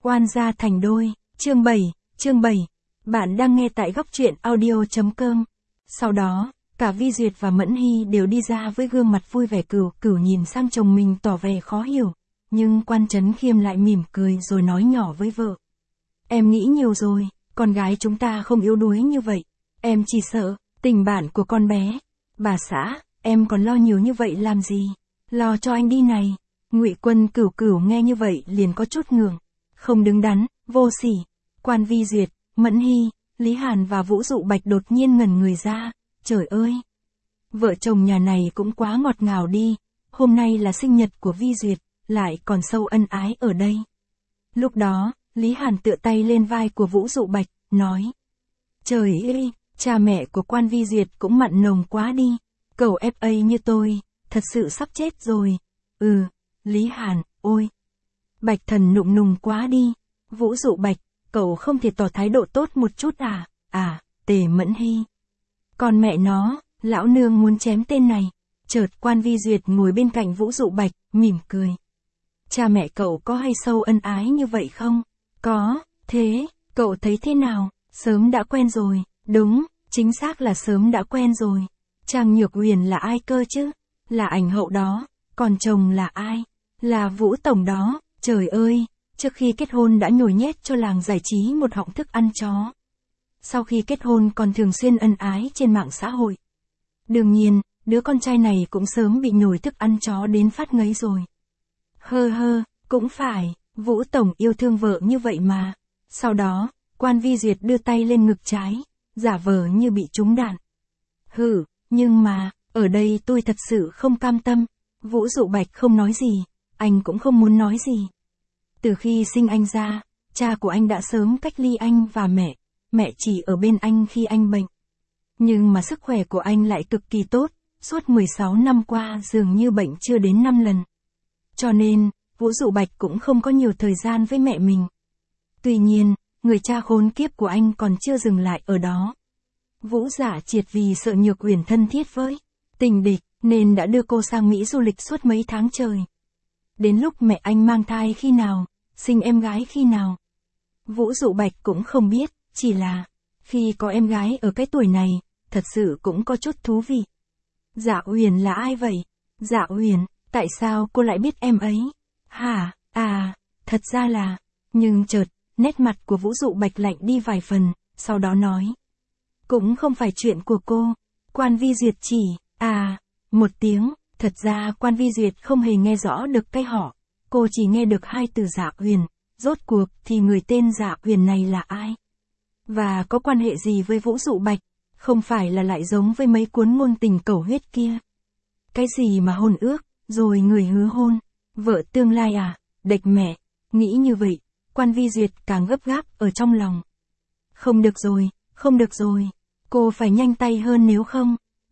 Quan gia thành đôi, chương 7. Bạn đang nghe tại góc truyện audio.com. Sau đó, cả Vi Duyệt và Mẫn Hy đều đi ra với gương mặt vui vẻ. Cửu nhìn sang chồng mình tỏ vẻ khó hiểu, nhưng Quan Chấn Khiêm lại mỉm cười rồi nói nhỏ với vợ. Em nghĩ nhiều rồi, con gái chúng ta không yếu đuối như vậy. Em chỉ sợ tình bạn của con bé. Bà xã, em còn lo nhiều như vậy làm gì? Lo cho anh đi này. Ngụy Quân Cửu nghe như vậy liền có chút ngượng, không đứng đắn, vô sỉ. Quan Vi Duyệt, Mẫn Hy, Lý Hàn và Vũ Dụ Bạch đột nhiên ngẩn người ra. Trời ơi! Vợ chồng nhà này cũng quá ngọt ngào đi. Hôm nay là sinh nhật của Vi Duyệt, lại còn sâu ân ái ở đây. Lúc đó, Lý Hàn tựa tay lên vai của Vũ Dụ Bạch, nói. Trời ơi, cha mẹ của Quan Vi Duyệt cũng mặn nồng quá đi. Cậu FA như tôi, thật sự sắp chết rồi. Lý Hàn, ôi! Bạch Thần nụng nùng quá đi. Vũ Dụ Bạch, cậu không thể tỏ thái độ tốt một chút à? Tề Mẫn Hy. Còn mẹ nó, lão nương muốn chém tên này. Chợt Quan Vi Duyệt ngồi bên cạnh Vũ Dụ Bạch, mỉm cười. Cha mẹ cậu có hay sâu ân ái như vậy không? Có, thế, cậu thấy thế nào? Sớm đã quen rồi, đúng, chính xác là sớm đã quen rồi. Trang Nhược Huyền là ai cơ chứ? Là ảnh hậu đó, còn chồng là ai? Là Vũ Tổng đó, trời ơi, trước khi kết hôn đã nhồi nhét cho làng giải trí một họng thức ăn chó. Sau khi kết hôn còn thường xuyên ân ái trên mạng xã hội. Đương nhiên, đứa con trai này cũng sớm bị nhồi thức ăn chó đến phát ngấy rồi. Cũng phải, Vũ Tổng yêu thương vợ như vậy mà. Sau đó, Quan Vi Duyệt đưa tay lên ngực trái, giả vờ như bị trúng đạn. Nhưng mà, ở đây tôi thật sự không cam tâm. Vũ Dụ Bạch không nói gì, anh cũng không muốn nói gì. Từ khi sinh anh ra, cha của anh đã sớm cách ly anh và mẹ chỉ ở bên anh khi anh bệnh. Nhưng mà sức khỏe của anh lại cực kỳ tốt, suốt 16 năm qua dường như bệnh chưa đến 5 lần. Cho nên, Vũ Dụ Bạch cũng không có nhiều thời gian với mẹ mình. Tuy nhiên, người cha khốn kiếp của anh còn chưa dừng lại ở đó. Vũ Dạ Triệt vì sợ Nhược Huyền thân thiết với tình địch, nên đã đưa cô sang Mỹ du lịch suốt mấy tháng trời. Đến lúc mẹ anh mang thai khi nào, sinh em gái khi nào, Vũ Dụ Bạch cũng không biết, chỉ là, khi có em gái ở cái tuổi này, thật sự cũng có chút thú vị. Dạ Huyền là ai vậy? Dạ Huyền, tại sao cô lại biết em ấy? Thật ra là, nhưng chợt, nét mặt của Vũ Dụ Bạch lạnh đi vài phần, sau đó nói. Cũng không phải chuyện của cô. Quan Vi Duyệt chỉ, một tiếng, thật ra Quan Vi Duyệt không hề nghe rõ được cái họ. Cô chỉ nghe được hai từ Dạ Huyền, rốt cuộc thì người tên Dạ Huyền này là ai? Và có quan hệ gì với Vũ Dụ Bạch? Không phải là lại giống với mấy cuốn ngôn tình cầu huyết kia? Cái gì mà hôn ước, rồi người hứa hôn, vợ tương lai đệch mẹ, nghĩ như vậy, Quan Vi Duyệt càng gấp gáp ở trong lòng. Không được rồi, cô phải nhanh tay hơn nếu không,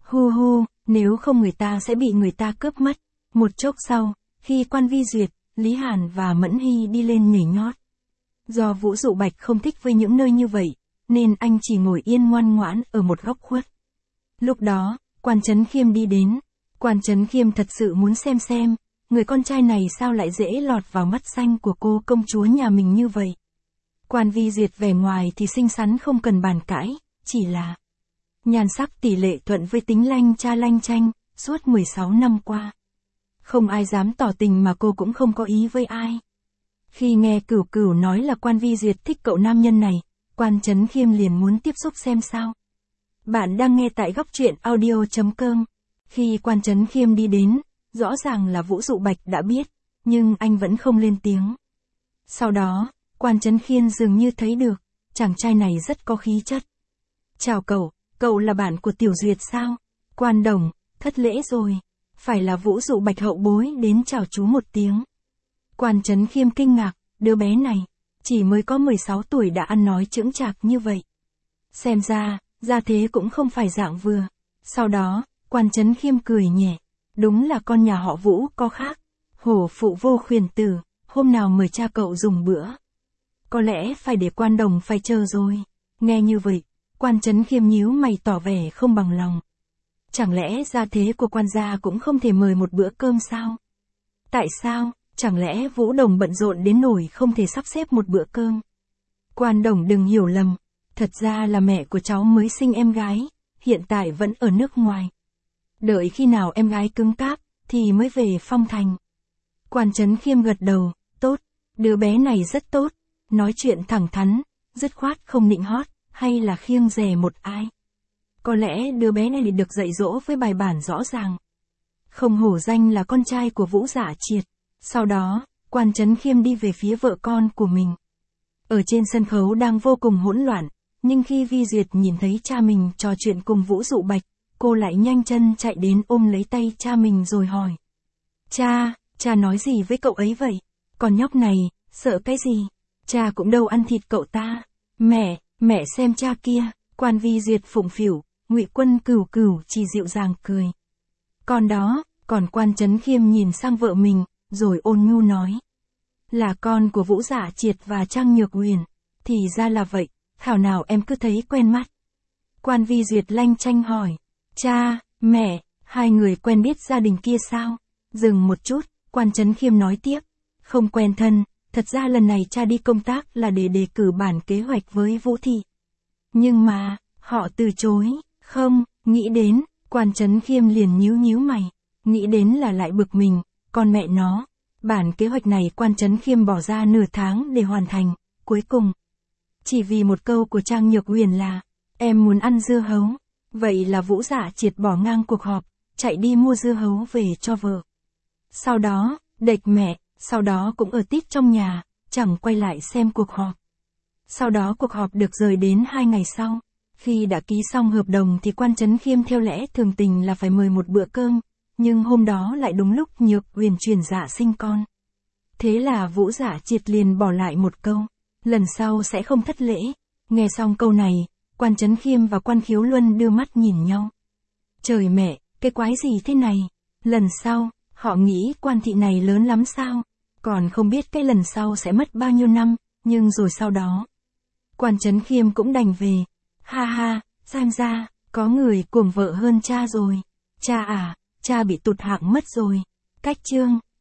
nếu không người ta sẽ bị người ta cướp mất. Một chốc sau, khi Quan Vi Duyệt, Lý Hàn và Mẫn Hy đi lên nhảy nhót. Do Vũ Dụ Bạch không thích với những nơi như vậy, nên anh chỉ ngồi yên ngoan ngoãn ở một góc khuất. Lúc đó, Quan Chấn Khiêm đi đến. Quan Chấn Khiêm thật sự muốn xem, người con trai này sao lại dễ lọt vào mắt xanh của cô công chúa nhà mình như vậy. Quan Vi Duyệt vẻ ngoài thì xinh xắn không cần bàn cãi, chỉ là nhan sắc tỷ lệ thuận với tính lanh cha lanh chanh, suốt 16 năm qua. Không ai dám tỏ tình mà cô cũng không có ý với ai. Khi nghe Cửu nói là Quan Vi Duyệt thích cậu nam nhân này, Quan Chấn Khiêm liền muốn tiếp xúc xem sao. Bạn đang nghe tại góc truyện audio.com. Khi Quan Chấn Khiêm đi đến, rõ ràng là Vũ Dụ Bạch đã biết, nhưng anh vẫn không lên tiếng. Sau đó, Quan Chấn Khiêm dường như thấy được, chàng trai này rất có khí chất. Chào cậu là bạn của Tiểu Duyệt sao? Quan Đồng, thất lễ rồi. Phải là Vũ Dụ Bạch hậu bối đến chào chú một tiếng. Quan Chấn Khiêm kinh ngạc, đứa bé này, chỉ mới có 16 tuổi đã ăn nói chững chạc như vậy. Xem ra thế cũng không phải dạng vừa. Sau đó, Quan Chấn Khiêm cười nhẹ. Đúng là con nhà họ Vũ có khác. Hổ phụ vô khuyển tử, hôm nào mời cha cậu dùng bữa. Có lẽ phải để Quan Đồng phải chờ rồi. Nghe như vậy, Quan Chấn Khiêm nhíu mày tỏ vẻ không bằng lòng. Chẳng lẽ gia thế của quan gia cũng không thể mời một bữa cơm sao? Tại sao? Chẳng lẽ Vũ Đồng bận rộn đến nỗi không thể sắp xếp một bữa cơm? Quan Đồng đừng hiểu lầm, thật ra là mẹ của cháu mới sinh em gái, hiện tại vẫn ở nước ngoài. Đợi khi nào em gái cứng cáp, thì mới về Phong Thành. Quan Chấn Khiêm gật đầu, tốt, đứa bé này rất tốt, nói chuyện thẳng thắn, dứt khoát không nịnh hót, hay là khiêng dè một ai. Có lẽ đứa bé này được dạy dỗ với bài bản rõ ràng. Không hổ danh là con trai của Vũ Dạ Triệt. Sau đó, Quan Chấn Khiêm đi về phía vợ con của mình. Ở trên sân khấu đang vô cùng hỗn loạn, nhưng khi Vi Duyệt nhìn thấy cha mình trò chuyện cùng Vũ Dụ Bạch, cô lại nhanh chân chạy đến ôm lấy tay cha mình rồi hỏi. Cha nói gì với cậu ấy vậy? Con nhóc này, sợ cái gì? Cha cũng đâu ăn thịt cậu ta. Mẹ xem cha kia, Quan Vi Duyệt phụng phịu, Ngụy Quân Cửu Cửu chỉ dịu dàng cười. Còn đó, còn Quan Chấn Khiêm nhìn sang vợ mình, rồi ôn nhu nói. Là con của Vũ Dạ Triệt và Trang Nhược Huyền, thì ra là vậy, thảo nào em cứ thấy quen mắt. Quan Vi Duyệt lanh chanh hỏi. Cha, mẹ, hai người quen biết gia đình kia sao? Dừng một chút, Quan Chấn Khiêm nói tiếp. Không quen thân, thật ra lần này cha đi công tác là để đề cử bản kế hoạch với Vũ Thị. Nhưng mà, họ từ chối. Không, nghĩ đến, Quan Chấn Khiêm liền nhíu mày. Nghĩ đến là lại bực mình, con mẹ nó. Bản kế hoạch này Quan Chấn Khiêm bỏ ra nửa tháng để hoàn thành, cuối cùng. Chỉ vì một câu của Trang Nhược Huyền là, em muốn ăn dưa hấu. Vậy là Vũ Dạ Triệt bỏ ngang cuộc họp, chạy đi mua dưa hấu về cho vợ. Sau đó, đệch mẹ, sau đó cũng ở tít trong nhà, chẳng quay lại xem cuộc họp. Sau đó cuộc họp được rời đến 2 ngày sau. Khi đã ký xong hợp đồng thì Quan Chấn Khiêm theo lẽ thường tình là phải mời một bữa cơm, nhưng hôm đó lại đúng lúc Nhược Huyền chuyển dạ sinh con. Thế là Vũ Dạ Triệt liền bỏ lại một câu, lần sau sẽ không thất lễ. Nghe xong câu này, Quan Chấn Khiêm và Quan Khiếu Luân đưa mắt nhìn nhau. Trời mẹ, cái quái gì thế này? Lần sau, họ nghĩ Quan thị này lớn lắm sao? Còn không biết cái lần sau sẽ mất bao nhiêu năm, nhưng rồi sau đó. Quan Chấn Khiêm cũng đành về. Ha, xem ra, có người cuồng vợ hơn cha rồi. Cha à, cha bị tụt hạng mất rồi. Cách chương.